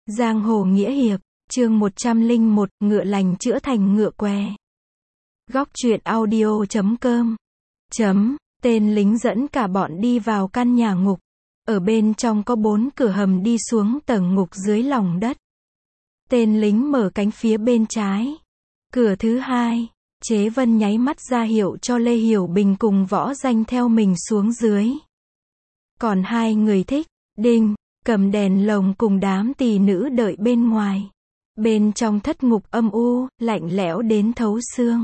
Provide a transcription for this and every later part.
Giang hồ nghĩa hiệp, chương 101, ngựa lành chữa thành ngựa què. Góc truyện audio.com. Tên lính dẫn cả bọn đi vào căn nhà ngục. Ở bên trong có 4 cửa hầm đi xuống tầng ngục dưới lòng đất. Tên lính mở cánh phía bên trái. Cửa thứ 2, Chế Vân nháy mắt ra hiệu cho Lê Hiểu Bình cùng Võ Danh theo mình xuống dưới. Còn 2 người thích, Đinh, cầm đèn lồng cùng đám tỳ nữ đợi bên ngoài. Bên trong thất ngục âm u, lạnh lẽo đến thấu xương.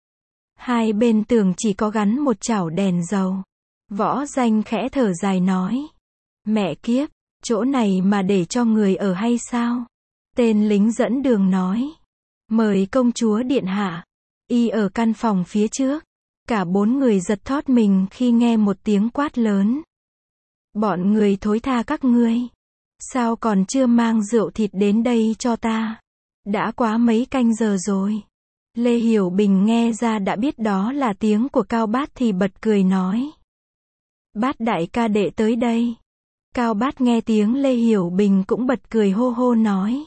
2 bên tường chỉ có gắn một chảo đèn dầu. Võ Danh khẽ thở dài nói. Mẹ kiếp, chỗ này mà để cho người ở hay sao? Tên lính dẫn đường nói. Mời công chúa điện hạ. Y ở căn phòng phía trước. Cả 4 người giật thót mình khi nghe một tiếng quát lớn. Bọn người thối tha các ngươi. Sao còn chưa mang rượu thịt đến đây cho ta? Đã quá mấy canh giờ rồi. Lê Hiểu Bình nghe ra đã biết đó là tiếng của Cao Bát thì bật cười nói. Bát đại ca đệ tới đây. Cao Bát nghe tiếng Lê Hiểu Bình cũng bật cười hô hô nói.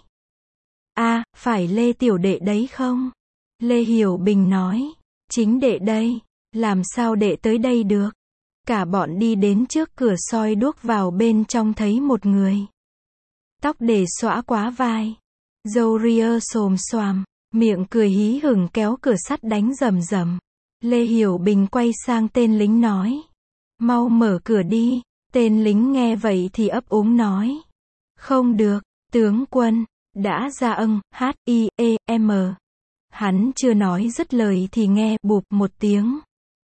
À, phải Lê tiểu đệ đấy không? Lê Hiểu Bình nói. Chính đệ đây. Làm sao đệ tới đây được? Cả bọn đi đến trước cửa soi đuốc vào bên trong thấy một người. Tóc để xõa quá vai. Râu ria xồm xoàm. Miệng cười hí hửng kéo cửa sắt đánh rầm rầm. Lê Hiểu Bình quay sang tên lính nói. Mau mở cửa đi. Tên lính nghe vậy thì ấp úng nói. Không được, tướng quân. Đã ra H-I-E-M. Hắn chưa nói dứt lời thì nghe bụp một tiếng.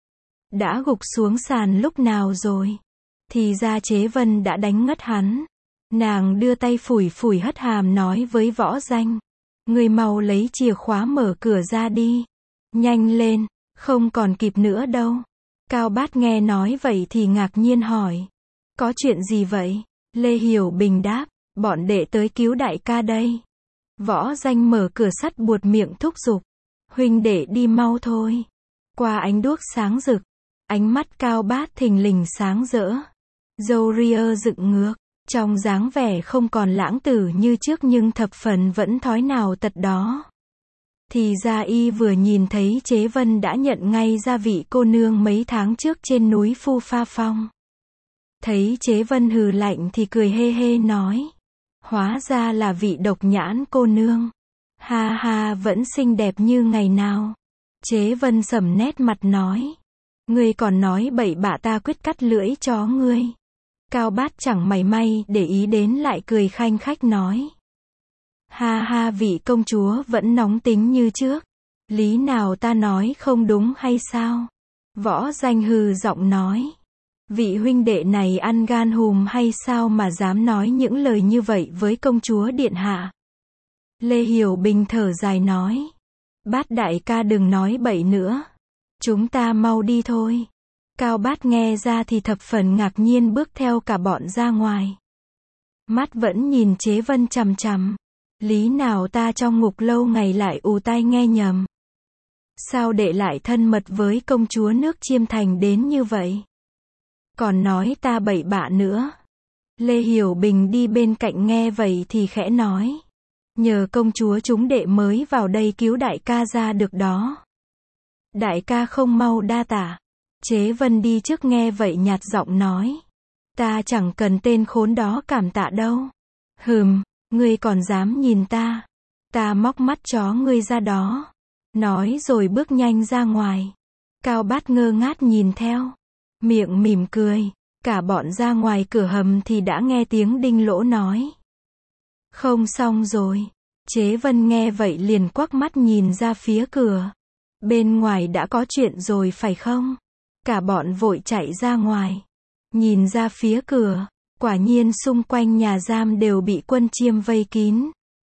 Đã gục xuống sàn lúc nào rồi? Thì ra Chế Vân đã đánh ngất hắn. Nàng đưa tay phủi phủi hất hàm nói với Võ Danh. Người mau lấy chìa khóa mở cửa ra đi. Nhanh lên, không còn kịp nữa đâu. Cao Bát nghe nói vậy thì ngạc nhiên hỏi. Có chuyện gì vậy? Lê Hiểu Bình đáp. Bọn đệ tới cứu đại ca đây. Võ Danh mở cửa sắt buột miệng thúc giục. Huynh đệ đi mau thôi. Qua ánh đuốc sáng rực. Ánh mắt Cao Bát thình lình sáng rỡ. Râu ria dựng ngược. Trong dáng vẻ không còn lãng tử như trước nhưng thập phần vẫn thói nào tật đó. Thì ra y vừa nhìn thấy Chế Vân đã nhận ngay ra vị cô nương mấy tháng trước trên núi Phu Pha Phong. Thấy Chế Vân hừ lạnh thì cười hê hê nói. Hóa ra là vị độc nhãn cô nương. Ha ha, vẫn xinh đẹp như ngày nào. Chế Vân sầm nét mặt nói. Ngươi còn nói bậy bạ ta quyết cắt lưỡi chó ngươi. Cao Bát chẳng mảy may để ý đến lại cười khanh khách nói. Ha ha, vị công chúa vẫn nóng tính như trước. Lý nào ta nói không đúng hay sao? Võ Danh hừ giọng nói. Vị huynh đệ này ăn gan hùm hay sao mà dám nói những lời như vậy với công chúa điện hạ? Lê Hiểu Bình thở dài nói. Bát đại ca đừng nói bậy nữa. Chúng ta mau đi thôi. Cao Bát nghe ra thì thập phần ngạc nhiên bước theo cả bọn ra ngoài. Mắt vẫn nhìn Chế Vân chằm chằm. Lý nào ta trong ngục lâu ngày lại ù tai nghe nhầm. Sao đệ lại thân mật với công chúa nước Chiêm Thành đến như vậy? Còn nói ta bậy bạ nữa. Lê Hiểu Bình đi bên cạnh nghe vậy thì khẽ nói. Nhờ công chúa chúng đệ mới vào đây cứu đại ca ra được đó. Đại ca không mau đa tạ. Chế Vân đi trước nghe vậy nhạt giọng nói. Ta chẳng cần tên khốn đó cảm tạ đâu. Ngươi còn dám nhìn ta. Ta móc mắt chó ngươi ra đó. Nói rồi bước nhanh ra ngoài. Cao Bát ngơ ngác nhìn theo. Miệng mỉm cười. Cả bọn ra ngoài cửa hầm thì đã nghe tiếng Đinh Lỗ nói. Không xong rồi. Chế Vân nghe vậy liền quắc mắt nhìn ra phía cửa. Bên ngoài đã có chuyện rồi phải không? Cả bọn vội chạy ra ngoài. Nhìn ra phía cửa. Quả nhiên xung quanh nhà giam đều bị quân Chiêm vây kín.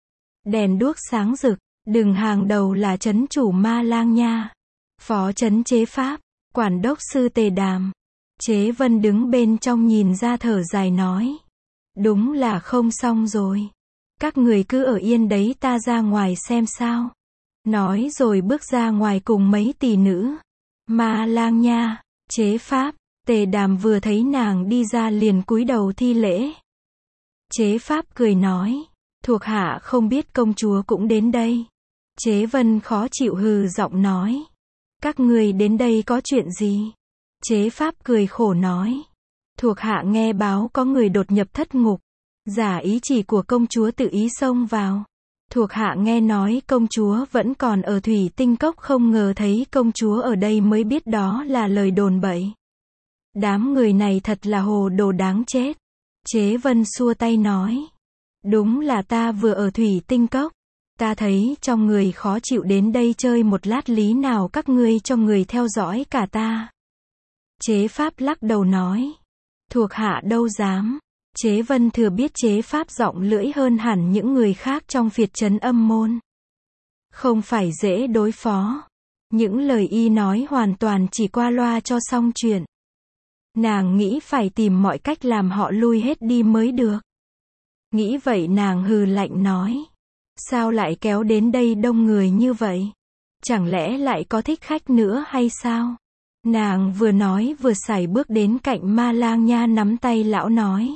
Đèn đuốc sáng rực. Đường hàng đầu là trấn chủ Ma Lang Nha. Phó trấn Chế Pháp. Quản đốc sư Tề Đàm. Chế Vân đứng bên trong nhìn ra thở dài nói. Đúng là không xong rồi. Các người cứ ở yên đấy ta ra ngoài xem sao. Nói rồi bước ra ngoài cùng mấy tỳ nữ. Ma Lang Nha, Chế Pháp, Tề Đàm vừa thấy nàng đi ra liền cúi đầu thi lễ. Chế Pháp cười nói. Thuộc hạ không biết công chúa cũng đến đây. Chế Vân khó chịu hừ giọng nói. Các ngươi đến đây có chuyện gì? Chế Pháp cười khổ nói. Thuộc hạ nghe báo có người đột nhập thất ngục. Giả ý chỉ của công chúa tự ý xông vào. Thuộc hạ nghe nói công chúa vẫn còn ở Thủy Tinh Cốc, không ngờ thấy công chúa ở đây mới biết đó là lời đồn bậy. Đám người này thật là hồ đồ đáng chết. Chế Vân xua tay nói. Đúng là ta vừa ở Thủy Tinh Cốc. Ta thấy trong người khó chịu đến đây chơi một lát, lý nào các ngươi cho người theo dõi cả ta. Chế Pháp lắc đầu nói. Thuộc hạ đâu dám. Chế Vân thừa biết Chế Pháp rộng lưỡi hơn hẳn những người khác trong phiệt trấn Âm Môn. Không phải dễ đối phó. Những lời y nói hoàn toàn chỉ qua loa cho xong chuyện. Nàng nghĩ phải tìm mọi cách làm họ lui hết đi mới được. Nghĩ vậy nàng hừ lạnh nói. Sao lại kéo đến đây đông người như vậy? Chẳng lẽ lại có thích khách nữa hay sao? Nàng vừa nói vừa sải bước đến cạnh Ma Lang Nha, nắm tay lão nói.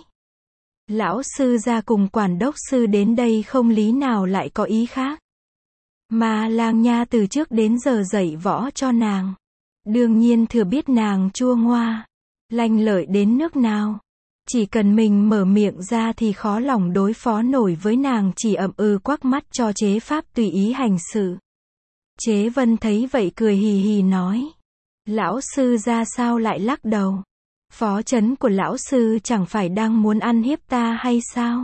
Lão sư gia cùng quản đốc sư đến đây không lý nào lại có ý khác. Ma Lang Nha từ trước đến giờ dạy võ cho nàng. Đương nhiên thừa biết nàng chua ngoa, lanh lợi đến nước nào. Chỉ cần mình mở miệng ra thì khó lòng đối phó nổi với nàng, chỉ ậm ừ quắc mắt cho Chế Pháp tùy ý hành sự. Chế Vân thấy vậy cười hì hì nói. Lão sư ra sao lại lắc đầu? Phó trấn của lão sư chẳng phải đang muốn ăn hiếp ta hay sao?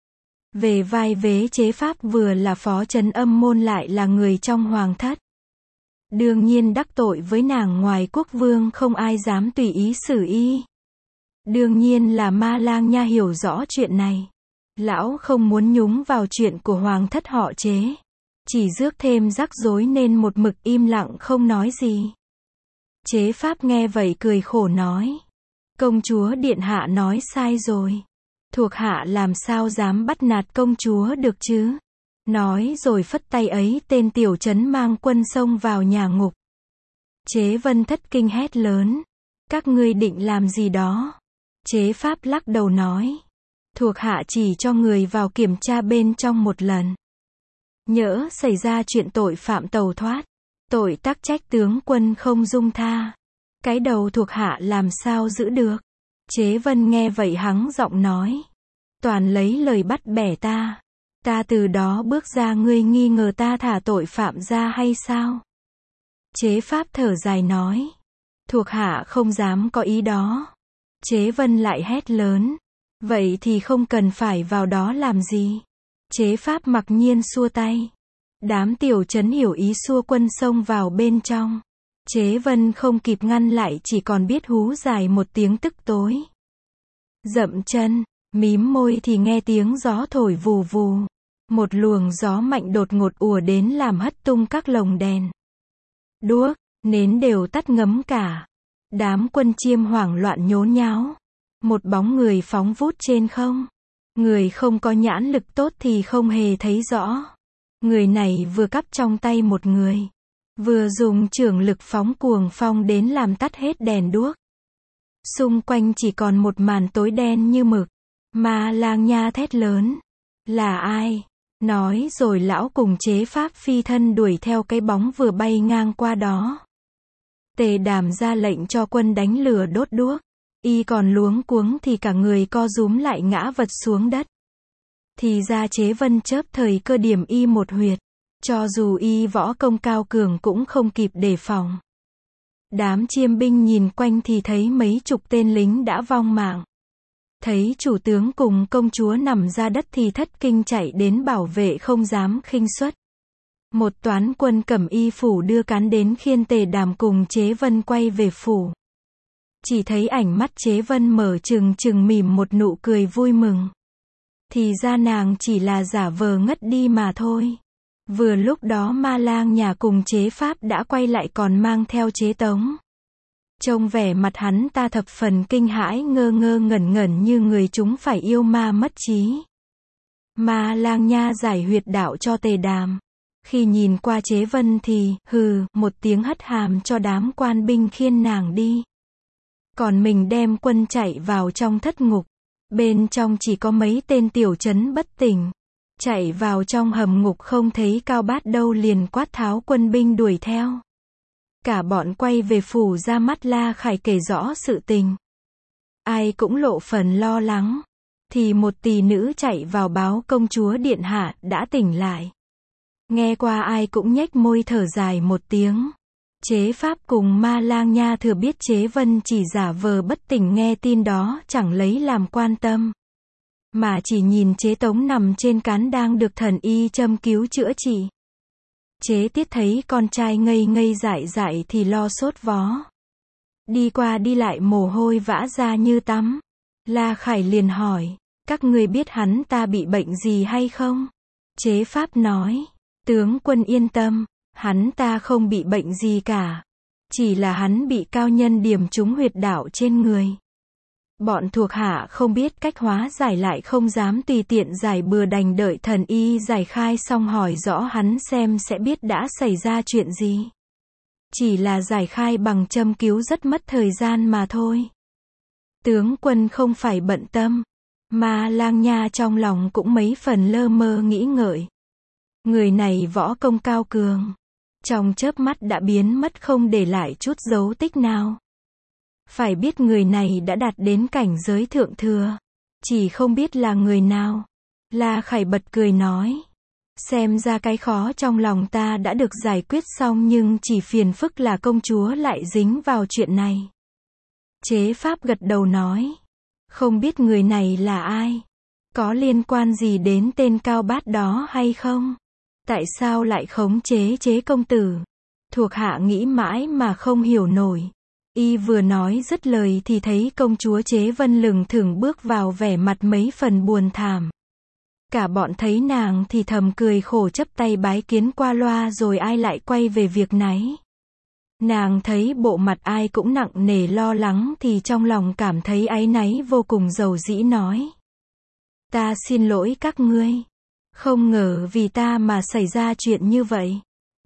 Về vai vế Chế Pháp vừa là phó trấn Âm Môn lại là người trong hoàng thất. Đương nhiên đắc tội với nàng ngoài quốc vương không ai dám tùy ý xử y. Đương nhiên là Ma Lang Nha hiểu rõ chuyện này. Lão không muốn nhúng vào chuyện của hoàng thất họ Chế. Chỉ rước thêm rắc rối nên một mực im lặng không nói gì. Chế Pháp nghe vậy cười khổ nói. Công chúa điện hạ nói sai rồi. Thuộc hạ làm sao dám bắt nạt công chúa được chứ? Nói rồi phất tay ấy, tên tiểu trấn mang quân xông vào nhà ngục. Chế Vân thất kinh hét lớn. Các ngươi định làm gì đó? Chế Pháp lắc đầu nói. Thuộc hạ chỉ cho người vào kiểm tra bên trong một lần. Nhỡ xảy ra chuyện tội phạm tẩu thoát, tội tắc trách tướng quân không dung tha. Cái đầu thuộc hạ làm sao giữ được? Chế Vân nghe vậy hắng giọng nói. Toàn lấy lời bắt bẻ ta. Ta từ đó bước ra, ngươi nghi ngờ ta thả tội phạm ra hay sao? Chế Pháp thở dài nói. Thuộc hạ không dám có ý đó. Chế Vân lại hét lớn. Vậy thì không cần phải vào đó làm gì. Chế Pháp mặc nhiên xua tay. Đám tiểu trấn hiểu ý xua quân xông vào bên trong. Chế Vân không kịp ngăn lại, chỉ còn biết hú dài một tiếng tức tối. Dậm chân, mím môi thì nghe tiếng gió thổi vù vù. Một luồng gió mạnh đột ngột ùa đến làm hất tung các lồng đèn. Đuốc, nến đều tắt ngấm cả. Đám quân chiêm hoảng loạn nhốn nháo. Một bóng người phóng vút trên không. Người không có nhãn lực tốt thì không hề thấy rõ. Người này vừa cắp trong tay một người, vừa dùng chưởng lực phóng cuồng phong đến làm tắt hết đèn đuốc. Xung quanh chỉ còn một màn tối đen như mực. Ma Lang Nha thét lớn. Là ai? Nói rồi lão cùng Chế Pháp phi thân đuổi theo cái bóng vừa bay ngang qua đó. Tề Đàm ra lệnh cho quân đánh lửa đốt đuốc. Y còn luống cuống thì cả người co rúm lại ngã vật xuống đất. Thì ra Chế Vân chớp thời cơ điểm y một huyệt. Cho dù y võ công cao cường cũng không kịp đề phòng. Đám chiêm binh nhìn quanh thì thấy mấy chục tên lính đã vong mạng. Thấy chủ tướng cùng công chúa nằm ra đất thì thất kinh chạy đến bảo vệ, không dám khinh suất. Một toán quân cẩm y phủ đưa cán đến khiêng Tề Đàm cùng Chế Vân quay về phủ. Chỉ thấy ảnh mắt Chế Vân mở trừng trừng mỉm một nụ cười vui mừng. Thì ra nàng chỉ là giả vờ ngất đi mà thôi. Vừa lúc đó Ma Lang Nha cùng Chế Pháp đã quay lại còn mang theo Chế Tống. Trông vẻ mặt hắn ta thập phần kinh hãi, ngơ ngơ ngẩn ngẩn như người chúng phải yêu ma mất trí. Ma Lang Nha giải huyệt đạo cho Tề Đàm. Khi nhìn qua Chế Vân thì, hừ, một tiếng hất hàm cho đám quan binh khiêng nàng đi. Còn mình đem quân chạy vào trong thất ngục. Bên trong chỉ có mấy tên tiểu trấn bất tỉnh. chạy vào trong hầm ngục không thấy Cao Bát đâu liền quát tháo quân binh đuổi theo. Cả bọn quay về phủ ra mắt La Khải kể rõ sự tình. Ai cũng lộ phần lo lắng. Thì một tỳ nữ chạy vào báo công chúa điện hạ đã tỉnh lại. Nghe qua ai cũng nhếch môi thở dài một tiếng. Chế Pháp cùng Ma Lang Nha thừa biết Chế Vân chỉ giả vờ bất tỉnh nghe tin đó chẳng lấy làm quan tâm. Mà chỉ nhìn Chế Tống nằm trên cán đang được thần y châm cứu chữa trị. Chế Tiết thấy con trai ngây ngây dại dại thì lo sốt vó. Đi qua đi lại mồ hôi vã ra như tắm. La Khải liền hỏi, các ngươi biết hắn ta bị bệnh gì hay không? Chế Pháp nói, tướng quân yên tâm, hắn ta không bị bệnh gì cả. Chỉ là hắn bị cao nhân điểm trúng huyệt đạo trên người. Bọn thuộc hạ không biết cách hóa giải lại không dám tùy tiện giải bừa đành đợi thần y giải khai xong hỏi rõ hắn xem sẽ biết đã xảy ra chuyện gì. Chỉ là giải khai bằng châm cứu rất mất thời gian mà thôi. Tướng quân không phải bận tâm. Ma Lang Nha trong lòng cũng mấy phần lơ mơ nghĩ ngợi. Người này võ công cao cường. Trong chớp mắt đã biến mất không để lại chút dấu tích nào. Phải biết người này đã đạt đến cảnh giới thượng thừa. Chỉ không biết là người nào. La Khải bật cười nói. Xem ra cái khó trong lòng ta đã được giải quyết xong nhưng chỉ phiền phức là công chúa lại dính vào chuyện này. Chế Pháp gật đầu nói. Không biết người này là ai? Có liên quan gì đến tên Cao Bát đó hay không? Tại sao lại khống chế Chế công tử? Thuộc hạ nghĩ mãi mà không hiểu nổi. Y vừa nói dứt lời thì thấy công chúa Chế Vân lừng thừng bước vào vẻ mặt mấy phần buồn thảm. Cả bọn thấy nàng thì thầm cười khổ chấp tay bái kiến qua loa rồi ai lại quay về việc náy. Nàng thấy bộ mặt ai cũng nặng nề lo lắng thì trong lòng cảm thấy áy náy vô cùng dầu dĩ nói. Ta xin lỗi các ngươi. Không ngờ vì ta mà xảy ra chuyện như vậy.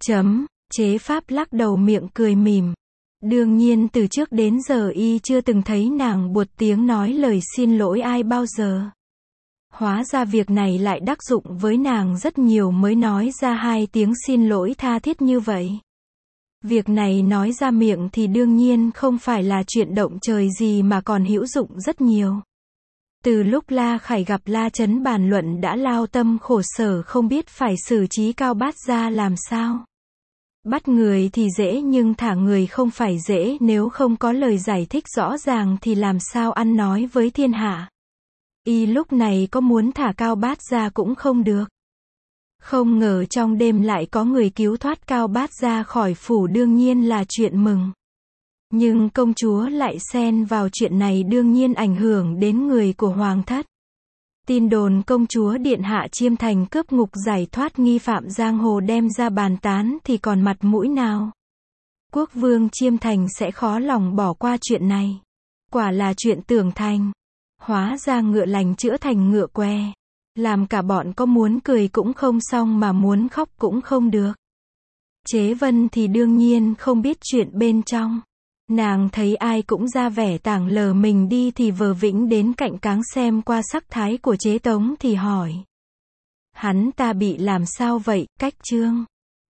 Chế Pháp lắc đầu miệng cười mỉm. Đương nhiên từ trước đến giờ y chưa từng thấy nàng buột tiếng nói lời xin lỗi ai bao giờ. Hóa ra việc này lại đắc dụng với nàng rất nhiều mới nói ra 2 tiếng xin lỗi tha thiết như vậy. Việc này nói ra miệng thì đương nhiên không phải là chuyện động trời gì mà còn hữu dụng rất nhiều. Từ lúc La Khải gặp La Chấn bàn luận đã lao tâm khổ sở không biết phải xử trí Cao Bát ra làm sao. Bắt người thì dễ nhưng thả người không phải dễ, nếu không có lời giải thích rõ ràng thì làm sao ăn nói với thiên hạ. Y lúc này có muốn thả Cao Bát ra cũng không được. Không ngờ trong đêm lại có người cứu thoát Cao Bát ra khỏi phủ đương nhiên là chuyện mừng. Nhưng công chúa lại xen vào chuyện này đương nhiên ảnh hưởng đến người của hoàng thất. Tin đồn công chúa điện hạ chiêm thành cướp ngục giải thoát nghi phạm giang hồ đem ra bàn tán thì còn mặt mũi nào. Quốc vương chiêm thành sẽ khó lòng bỏ qua chuyện này. Quả là chuyện tưởng thành. Hóa ra ngựa lành chữa thành ngựa que. Làm cả bọn có muốn cười cũng không xong mà muốn khóc cũng không được. Chế Vân thì đương nhiên không biết chuyện bên trong. Nàng thấy ai cũng ra vẻ tảng lờ mình đi thì vờ vĩnh đến cạnh cáng xem qua sắc thái của Chế Tống thì hỏi. Hắn ta bị làm sao vậy, Cách Trương?